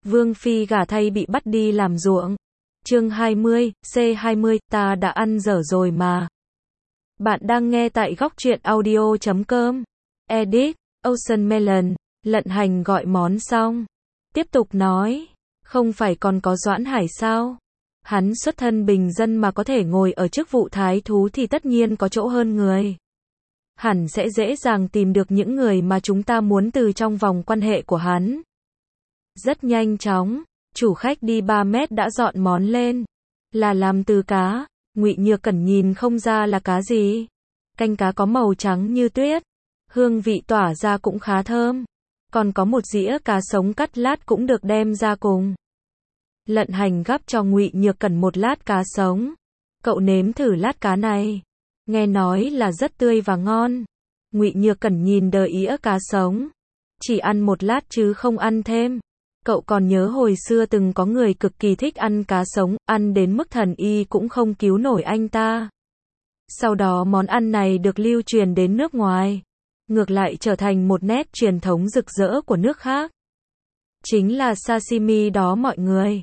Vương phi gả thay bị bắt đi làm ruộng. Chương 20, C20, ta đã ăn dở rồi mà. Bạn đang nghe tại góc truyện audio.com. Edit, Ocean Melon, Lận Hành gọi món xong. Tiếp tục nói, không phải còn có Doãn Hải sao? Hắn xuất thân bình dân mà có thể ngồi ở chức vụ thái thú thì tất nhiên có chỗ hơn người. Hẳn sẽ dễ dàng tìm được những người mà chúng ta muốn từ trong vòng quan hệ của hắn. Rất nhanh chóng, chủ khách đi 3 mét đã dọn món lên. Là làm từ cá, Ngụy Nhược Cẩn nhìn không ra là cá gì. Canh cá có màu trắng như tuyết, hương vị tỏa ra cũng khá thơm. Còn có một dĩa cá sống cắt lát cũng được đem ra cùng. Lận Hành gắp cho Ngụy Nhược Cẩn một lát cá sống. Cậu nếm thử lát cá này. Nghe nói là rất tươi và ngon. Ngụy Nhược Cẩn nhìn đờ ĩa cá sống. Chỉ ăn một lát chứ không ăn thêm. Cậu còn nhớ hồi xưa từng có người cực kỳ thích ăn cá sống, ăn đến mức thần y cũng không cứu nổi anh ta. Sau đó món ăn này được lưu truyền đến nước ngoài. Ngược lại trở thành một nét truyền thống rực rỡ của nước khác. Chính là sashimi đó mọi người.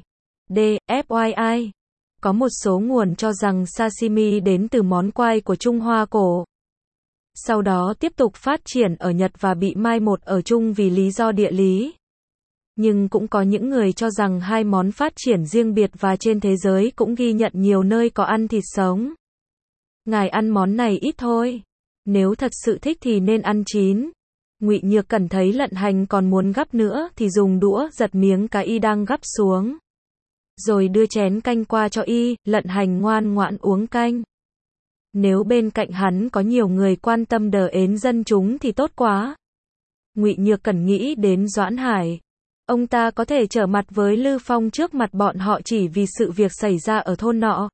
FYI. Có một số nguồn cho rằng sashimi đến từ món quai của Trung Hoa cổ. Sau đó tiếp tục phát triển ở Nhật và bị mai một ở Trung vì lý do địa lý. Nhưng cũng có những người cho rằng hai món phát triển riêng biệt và trên thế giới cũng ghi nhận nhiều nơi có ăn thịt sống. Ngài ăn món này ít thôi. Nếu thật sự thích thì nên ăn chín. Ngụy Nhược Cẩn thấy Lận Hành còn muốn gắp nữa thì dùng đũa giật miếng cá y đang gắp xuống. Rồi đưa chén canh qua cho y, Lận Hành ngoan ngoãn uống canh. Nếu bên cạnh hắn có nhiều người quan tâm đờ ến dân chúng thì tốt quá. Ngụy Nhược Cẩn nghĩ đến Doãn Hải. Ông ta có thể trở mặt với Lư Phong trước mặt bọn họ chỉ vì sự việc xảy ra ở thôn nọ.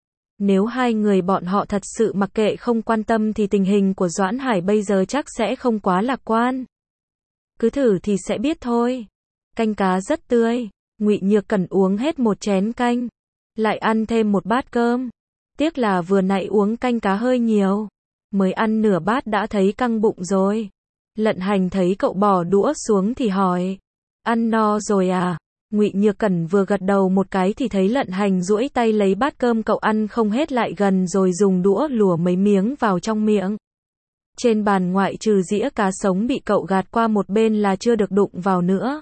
Nếu hai người bọn họ thật sự mặc kệ không quan tâm thì tình hình của Doãn Hải bây giờ chắc sẽ không quá lạc quan. Cứ thử thì sẽ biết thôi. Canh cá rất tươi. Ngụy Nhược Cẩn uống hết một chén canh. Lại ăn thêm một bát cơm. Tiếc là vừa nãy uống canh cá hơi nhiều. Mới ăn nửa bát đã thấy căng bụng rồi. Lận Hành thấy cậu bỏ đũa xuống thì hỏi. Ăn no rồi à? Ngụy Nhược Cẩn vừa gật đầu một cái thì thấy Lận Hành duỗi tay lấy bát cơm cậu ăn không hết lại gần rồi dùng đũa lùa mấy miếng vào trong miệng. Trên bàn ngoại trừ dĩa cá sống bị cậu gạt qua một bên là chưa được đụng vào nữa.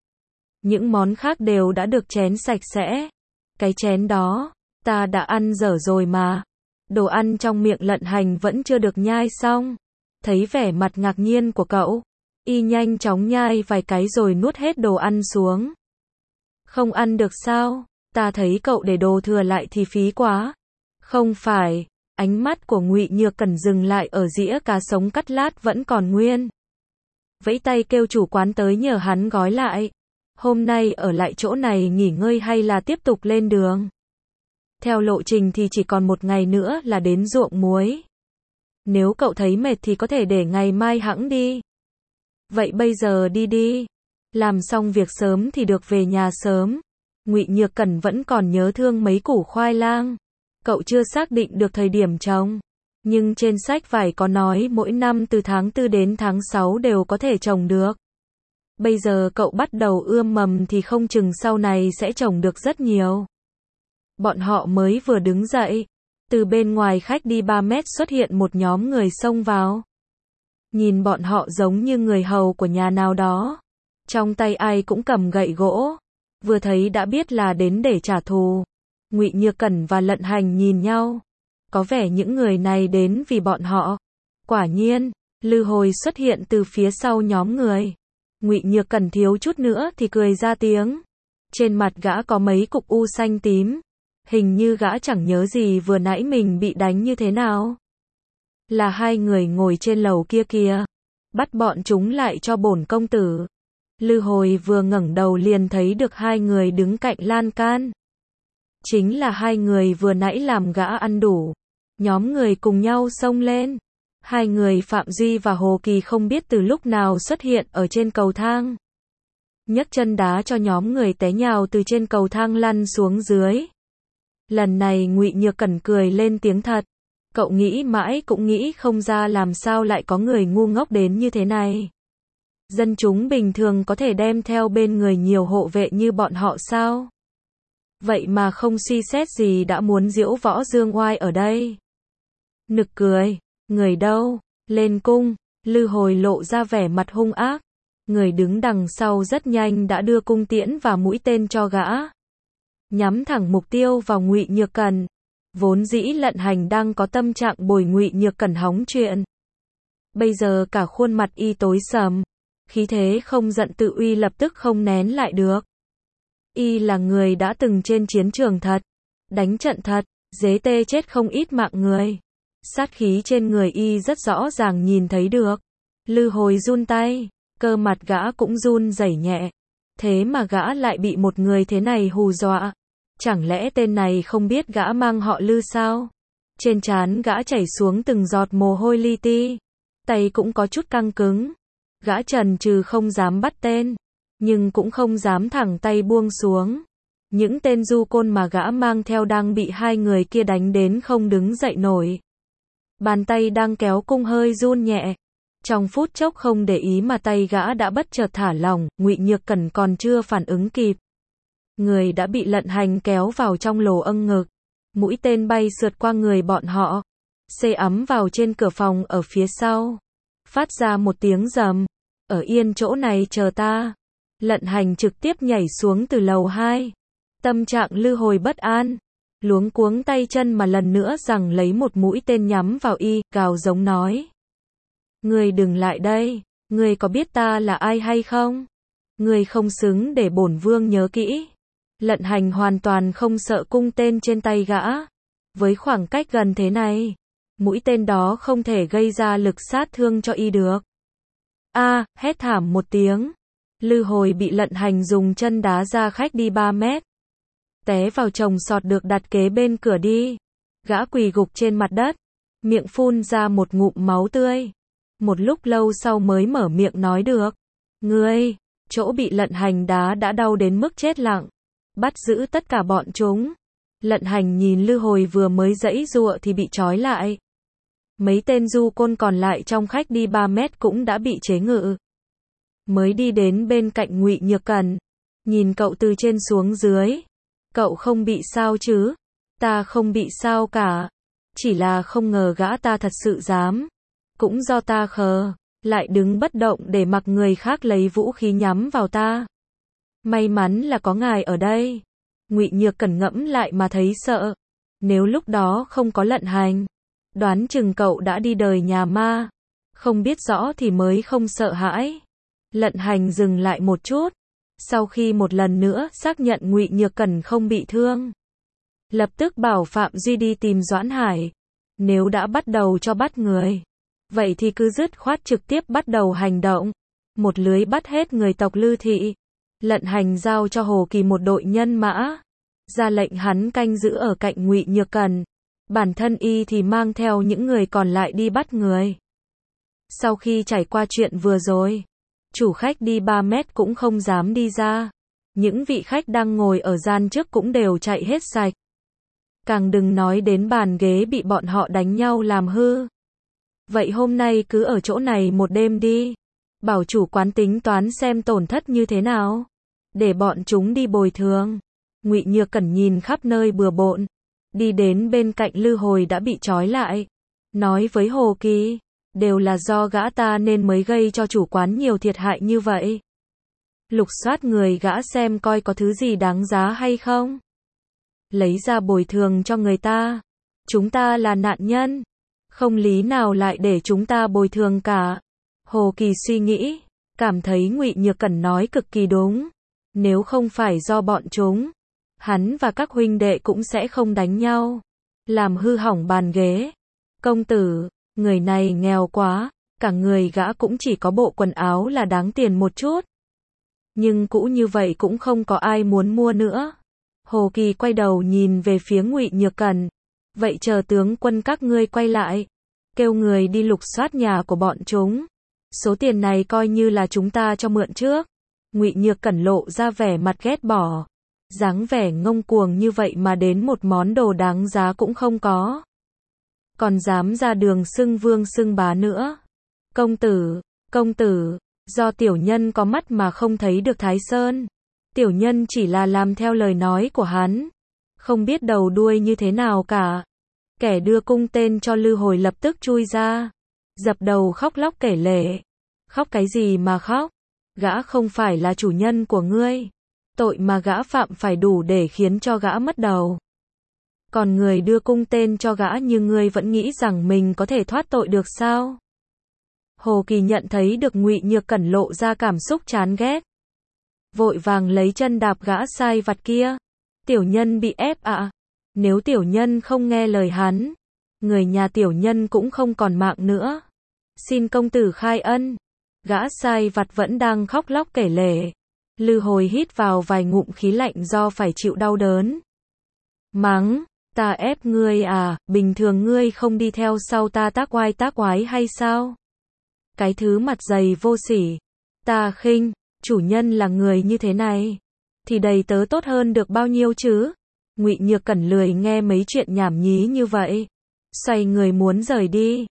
Những món khác đều đã được chén sạch sẽ. Cái chén đó, ta đã ăn dở rồi mà. Đồ ăn trong miệng Lận Hành vẫn chưa được nhai xong. Thấy vẻ mặt ngạc nhiên của cậu, y nhanh chóng nhai vài cái rồi nuốt hết đồ ăn xuống. Không ăn được sao? Ta thấy cậu để đồ thừa lại thì phí quá. Không phải, ánh mắt của Ngụy Nhược Cẩn dừng lại ở dĩa cá sống cắt lát vẫn còn nguyên. Vẫy tay kêu chủ quán tới nhờ hắn gói lại. Hôm nay ở lại chỗ này nghỉ ngơi hay là tiếp tục lên đường? Theo lộ trình thì chỉ còn một ngày nữa là đến ruộng muối. Nếu cậu thấy mệt thì có thể để ngày mai hẵng đi. Vậy bây giờ đi đi. Làm xong việc sớm thì được về nhà sớm. Ngụy Nhược Cẩn vẫn còn nhớ thương mấy củ khoai lang. Cậu chưa xác định được thời điểm trồng. Nhưng trên sách vải có nói mỗi năm từ tháng 4 đến tháng 6 đều có thể trồng được. Bây giờ cậu bắt đầu ươm mầm thì không chừng sau này sẽ trồng được rất nhiều. Bọn họ mới vừa đứng dậy. Từ bên ngoài khách đi 3 mét xuất hiện một nhóm người xông vào. Nhìn bọn họ giống như người hầu của nhà nào đó. Trong tay ai cũng cầm gậy gỗ. Vừa thấy đã biết là đến để trả thù. Ngụy Nhược Cẩn và Lận Hành nhìn nhau. Có vẻ những người này đến vì bọn họ. Quả nhiên, Lư Hồi xuất hiện từ phía sau nhóm người. Ngụy Nhược Cẩn thiếu chút nữa thì cười ra tiếng. Trên mặt gã có mấy cục u xanh tím. Hình như gã chẳng nhớ gì vừa nãy mình bị đánh như thế nào. Là hai người ngồi trên lầu kia kìa. Bắt bọn chúng lại cho bổn công tử. Lư Hồi vừa ngẩng đầu liền thấy được hai người đứng cạnh lan can. Chính là hai người vừa nãy làm gã ăn đủ. Nhóm người cùng nhau xông lên. Hai người Phạm Duy và Hồ Kỳ không biết từ lúc nào xuất hiện ở trên cầu thang. Nhấc chân đá cho nhóm người té nhào từ trên cầu thang lăn xuống dưới. Lần này Ngụy Nhược Cẩn cười lên tiếng thật. Cậu nghĩ mãi cũng nghĩ không ra làm sao lại có người ngu ngốc đến như thế này. Dân chúng bình thường có thể đem theo bên người nhiều hộ vệ như bọn họ sao? Vậy mà không suy xét gì đã muốn diễu võ dương oai ở đây. Nực cười, người đâu? Lên cung, Lư Hồi lộ ra vẻ mặt hung ác. Người đứng đằng sau rất nhanh đã đưa cung tiễn và mũi tên cho gã. Nhắm thẳng mục tiêu vào Ngụy Nhược Cẩn. Vốn dĩ Lận Hành đang có tâm trạng bồi Ngụy Nhược Cẩn hóng chuyện. Bây giờ cả khuôn mặt y tối sầm. Khí thế không giận tự uy lập tức không nén lại được. Y là người đã từng trên chiến trường thật. Đánh trận thật, dế tê chết không ít mạng người. Sát khí trên người y rất rõ ràng nhìn thấy được. Lư Hồi run tay, cơ mặt gã cũng run rẩy nhẹ. Thế mà gã lại bị một người thế này hù dọa. Chẳng lẽ tên này không biết gã mang họ Lư sao? Trên trán gã chảy xuống từng giọt mồ hôi li ti. Tay cũng có chút căng cứng. Gã chần chừ không dám bắt tên, nhưng cũng không dám thẳng tay buông xuống. Những tên du côn mà gã mang theo đang bị hai người kia đánh đến không đứng dậy nổi. Bàn tay đang kéo cung hơi run nhẹ. Trong phút chốc không để ý mà tay gã đã bất chợt thả lỏng, Ngụy Nhược Cẩn còn chưa phản ứng kịp. Người đã bị Lận Hành kéo vào trong lồ âng ngực. Mũi tên bay sượt qua người bọn họ. Xê ấm vào trên cửa phòng ở phía sau. Phát ra một tiếng rầm. Ở yên chỗ này chờ ta. Lận Hành trực tiếp nhảy xuống từ lầu 2. Tâm trạng Lư Hồi bất an. Luống cuống tay chân mà lần nữa rằng lấy một mũi tên nhắm vào y, gào giống nói. Ngươi đừng lại đây, ngươi có biết ta là ai hay không? Ngươi không xứng để bổn vương nhớ kỹ. Lận Hành hoàn toàn không sợ cung tên trên tay gã. Với khoảng cách gần thế này, mũi tên đó không thể gây ra lực sát thương cho y được. Hét thảm một tiếng. Lư Hồi bị Lận Hành dùng chân đá ra khách đi 3 mét. Té vào chồng sọt được đặt kế bên cửa đi. Gã quỳ gục trên mặt đất. Miệng phun ra một ngụm máu tươi. Một lúc lâu sau mới mở miệng nói được. Ngươi, chỗ bị Lận Hành đá đã đau đến mức chết lặng. Bắt giữ tất cả bọn chúng. Lận Hành nhìn Lư Hồi vừa mới giãy giụa thì bị trói lại. Mấy tên du côn còn lại trong khách đi 3 mét cũng đã bị chế ngự. Mới đi đến bên cạnh Ngụy Nhược Cẩn. Nhìn cậu từ trên xuống dưới. Cậu không bị sao chứ? Ta không bị sao cả. Chỉ là không ngờ gã ta thật sự dám. Cũng do ta khờ. Lại đứng bất động để mặc người khác lấy vũ khí nhắm vào ta. May mắn là có ngài ở đây. Ngụy Nhược Cẩn ngẫm lại mà thấy sợ. Nếu lúc đó không có Lận Hành, đoán chừng cậu đã đi đời nhà ma. Không biết rõ thì mới không sợ hãi. Lận Hành dừng lại một chút. Sau khi một lần nữa xác nhận Ngụy Nhược Cẩn không bị thương, lập tức bảo Phạm Duy đi tìm Doãn Hải. Nếu đã bắt đầu cho bắt người, vậy thì cứ dứt khoát trực tiếp bắt đầu hành động. Một lưới bắt hết người tộc Lư thị. Lận Hành giao cho Hồ Kỳ một đội nhân mã. Ra lệnh hắn canh giữ ở cạnh Ngụy Nhược Cẩn. Bản thân y thì mang theo những người còn lại đi bắt người. Sau khi trải qua chuyện vừa rồi, chủ khách đi 3 mét cũng không dám đi ra. Những vị khách đang ngồi ở gian trước cũng đều chạy hết sạch. Càng đừng nói đến bàn ghế bị bọn họ đánh nhau làm hư. Vậy hôm nay cứ ở chỗ này một đêm đi. Bảo chủ quán tính toán xem tổn thất như thế nào. Để bọn chúng đi bồi thường. Ngụy Nhược Cẩn nhìn khắp nơi bừa bộn. Đi đến bên cạnh Lư Hồi đã bị trói lại. Nói với Hồ Kỳ. Đều là do gã ta nên mới gây cho chủ quán nhiều thiệt hại như vậy. Lục soát người gã xem coi có thứ gì đáng giá hay không. Lấy ra bồi thường cho người ta. Chúng ta là nạn nhân. Không lý nào lại để chúng ta bồi thường cả. Hồ Kỳ suy nghĩ. Cảm thấy Ngụy Nhược Cẩn nói cực kỳ đúng. Nếu không phải do bọn chúng, hắn và các huynh đệ cũng sẽ không đánh nhau. Làm hư hỏng bàn ghế. Công tử, người này nghèo quá. Cả người gã cũng chỉ có bộ quần áo là đáng tiền một chút. Nhưng cũ như vậy cũng không có ai muốn mua nữa. Hồ Kỳ quay đầu nhìn về phía Ngụy Nhược Cẩn. Vậy chờ tướng quân các ngươi quay lại. Kêu người đi lục soát nhà của bọn chúng. Số tiền này coi như là chúng ta cho mượn trước. Ngụy Nhược Cẩn lộ ra vẻ mặt ghét bỏ. Dáng vẻ ngông cuồng như vậy mà đến một món đồ đáng giá cũng không có. Còn dám ra đường xưng vương xưng bá nữa. Công tử, Do tiểu nhân có mắt mà không thấy được Thái Sơn. Tiểu nhân chỉ là làm theo lời nói của hắn. Không biết đầu đuôi như thế nào cả. Kẻ đưa cung tên cho Lư Hồi lập tức chui ra. Dập đầu khóc lóc kể lể. Khóc cái gì mà khóc? Gã không phải là chủ nhân của ngươi. Tội mà gã phạm phải đủ để khiến cho gã mất đầu. Còn người đưa cung tên cho gã như ngươi vẫn nghĩ rằng mình có thể thoát tội được sao? Hồ Kỳ nhận thấy được Ngụy Nhược Cẩn lộ ra cảm xúc chán ghét. Vội vàng lấy chân đạp gã sai vặt kia. Tiểu nhân bị ép ạ. Nếu tiểu nhân không nghe lời hắn, người nhà tiểu nhân cũng không còn mạng nữa. Xin công tử khai ân. Gã sai vặt vẫn đang khóc lóc kể lể. Lư Hồi hít vào vài ngụm khí lạnh do phải chịu đau đớn. Mắng, ta ép ngươi à, bình thường ngươi không đi theo sau ta tác oái hay sao? Cái thứ mặt dày vô sỉ. Ta khinh, chủ nhân là người như thế này. Thì đầy tớ tốt hơn được bao nhiêu chứ? Ngụy Nhược Cẩn lười nghe mấy chuyện nhảm nhí như vậy. Xoay người muốn rời đi.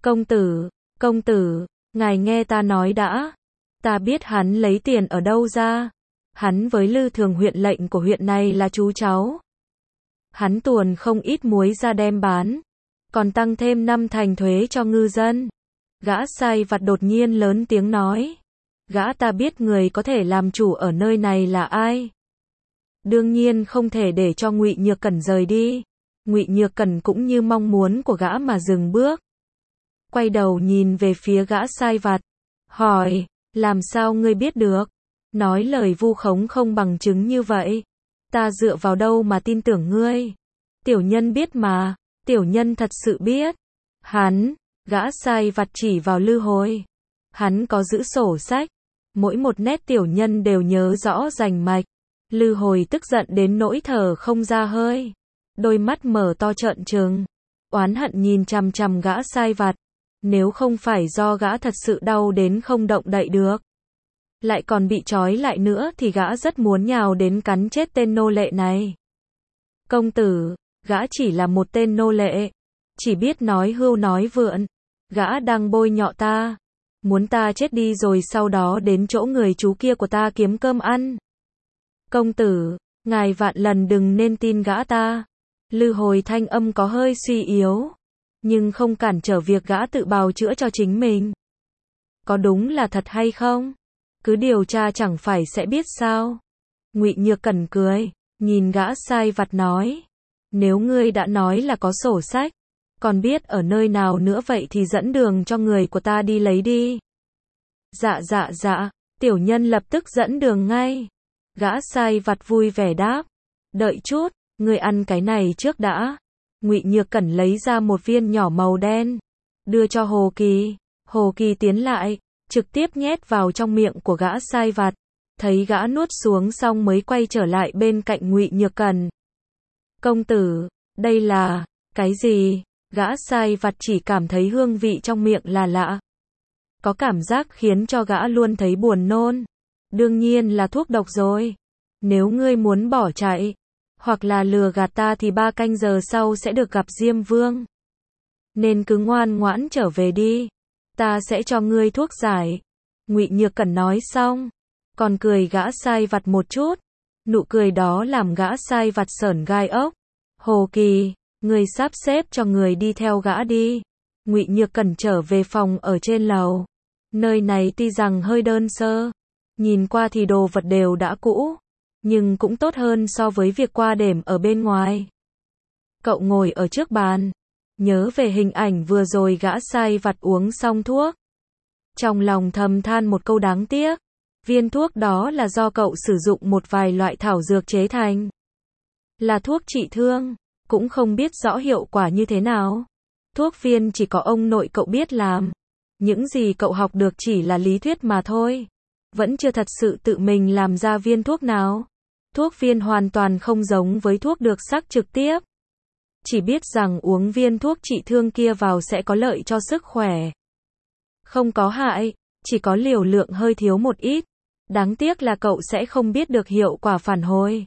Công tử, ngài nghe ta nói đã. Ta biết hắn lấy tiền ở đâu ra. Hắn với Lư Thường huyện lệnh của huyện này là chú cháu. Hắn tuồn không ít muối ra đem bán. Còn tăng thêm 5 thành thuế cho ngư dân. Gã sai vặt đột nhiên lớn tiếng nói. Gã ta biết người có thể làm chủ ở nơi này là ai. Đương nhiên không thể để cho Ngụy Nhược Cẩn rời đi. Ngụy Nhược Cẩn cũng như mong muốn của gã mà dừng bước. Quay đầu nhìn về phía gã sai vặt. Hỏi, làm sao ngươi biết được? Nói lời vu khống không bằng chứng như vậy. Ta dựa vào đâu mà tin tưởng ngươi? Tiểu nhân biết mà, tiểu nhân thật sự biết. Hắn, gã sai vặt chỉ vào Lư Hồi. Hắn có giữ sổ sách. Mỗi một nét tiểu nhân đều nhớ rõ rành mạch. Lư Hồi tức giận đến nỗi thở không ra hơi. Đôi mắt mở to trợn trừng. Oán hận nhìn chằm chằm gã sai vặt. Nếu không phải do gã thật sự đau đến không động đậy được. Lại còn bị trói lại nữa thì gã rất muốn nhào đến cắn chết tên nô lệ này. Công tử, gã chỉ là một tên nô lệ. Chỉ biết nói hưu nói vượn. Gã đang bôi nhọ ta. Muốn ta chết đi rồi sau đó đến chỗ người chú kia của ta kiếm cơm ăn. Công tử, ngài vạn lần đừng nên tin gã ta. Lư Hồi thanh âm có hơi suy yếu. Nhưng không cản trở việc gã tự bào chữa cho chính mình. Có đúng là thật hay không? Cứ điều tra chẳng phải sẽ biết sao? Ngụy Nhược Cẩn cười, nhìn gã sai vặt nói. Nếu ngươi đã nói là có sổ sách, còn biết ở nơi nào nữa vậy thì dẫn đường cho người của ta đi lấy đi. Dạ, tiểu nhân lập tức dẫn đường ngay. Gã sai vặt vui vẻ đáp. Đợi chút, ngươi ăn cái này trước đã. Ngụy Nhược Cẩn lấy ra một viên nhỏ màu đen, đưa cho Hồ Kỳ. Hồ Kỳ tiến lại, trực tiếp nhét vào trong miệng của gã sai vặt. Thấy gã nuốt xuống xong mới quay trở lại bên cạnh Ngụy Nhược Cẩn. Công tử, đây là cái gì? Gã sai vặt chỉ cảm thấy hương vị trong miệng là lạ. Có cảm giác khiến cho gã luôn thấy buồn nôn. Đương nhiên là thuốc độc rồi. Nếu ngươi muốn bỏ chạy, hoặc là lừa gạt ta thì 3 canh giờ sau sẽ được gặp Diêm Vương. Nên cứ ngoan ngoãn trở về đi. Ta sẽ cho ngươi thuốc giải. Ngụy Nhược Cẩn nói xong, còn cười gã sai vặt một chút. Nụ cười đó làm gã sai vặt sởn gai ốc. Hồ Kỳ, ngươi sắp xếp cho người đi theo gã đi. Ngụy Nhược Cẩn trở về phòng ở trên lầu. Nơi này tuy rằng hơi đơn sơ, nhìn qua thì đồ vật đều đã cũ, nhưng cũng tốt hơn so với việc qua đêm ở bên ngoài. Cậu ngồi ở trước bàn, nhớ về hình ảnh vừa rồi gã sai vặt uống xong thuốc. Trong lòng thầm than một câu đáng tiếc. Viên thuốc đó là do cậu sử dụng một vài loại thảo dược chế thành. Là thuốc trị thương, cũng không biết rõ hiệu quả như thế nào. Thuốc viên chỉ có ông nội cậu biết làm. Những gì cậu học được chỉ là lý thuyết mà thôi. Vẫn chưa thật sự tự mình làm ra viên thuốc nào. Thuốc viên hoàn toàn không giống với thuốc được sắc trực tiếp. Chỉ biết rằng uống viên thuốc trị thương kia vào sẽ có lợi cho sức khỏe. Không có hại, chỉ có liều lượng hơi thiếu một ít. Đáng tiếc là cậu sẽ không biết được hiệu quả phản hồi.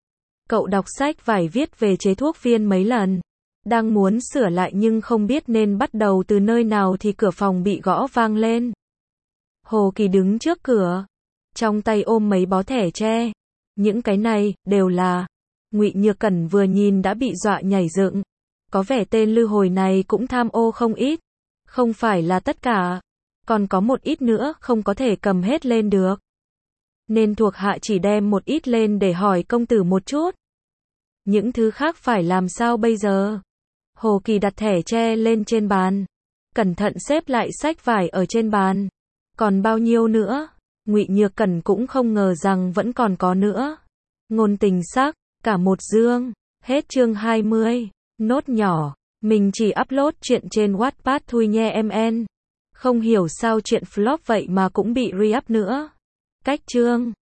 Cậu đọc sách vải viết về chế thuốc viên mấy lần. Đang muốn sửa lại nhưng không biết nên bắt đầu từ nơi nào thì cửa phòng bị gõ vang lên. Hồ Kỳ đứng trước cửa, trong tay ôm mấy bó thẻ tre. Những cái này đều là. Ngụy Nhược Cẩn vừa nhìn đã bị dọa nhảy dựng. Có vẻ tên Lư Hồi này cũng tham ô không ít. Không phải là tất cả, còn có một ít nữa không có thể cầm hết lên được. Nên thuộc hạ chỉ đem một ít lên để hỏi công tử một chút. Những thứ khác phải làm sao bây giờ? Hồ Kỳ đặt thẻ tre lên trên bàn, cẩn thận xếp lại sách vải ở trên bàn. Còn bao nhiêu nữa? Ngụy Nhược Cẩn cũng không ngờ rằng vẫn còn có nữa. Ngôn Tình Sắc, cả một dương. Hết chương 20. Nốt nhỏ, mình chỉ upload chuyện trên Wattpad thôi nha mn. Không hiểu sao chuyện flop vậy mà cũng bị re-up nữa. Cách chương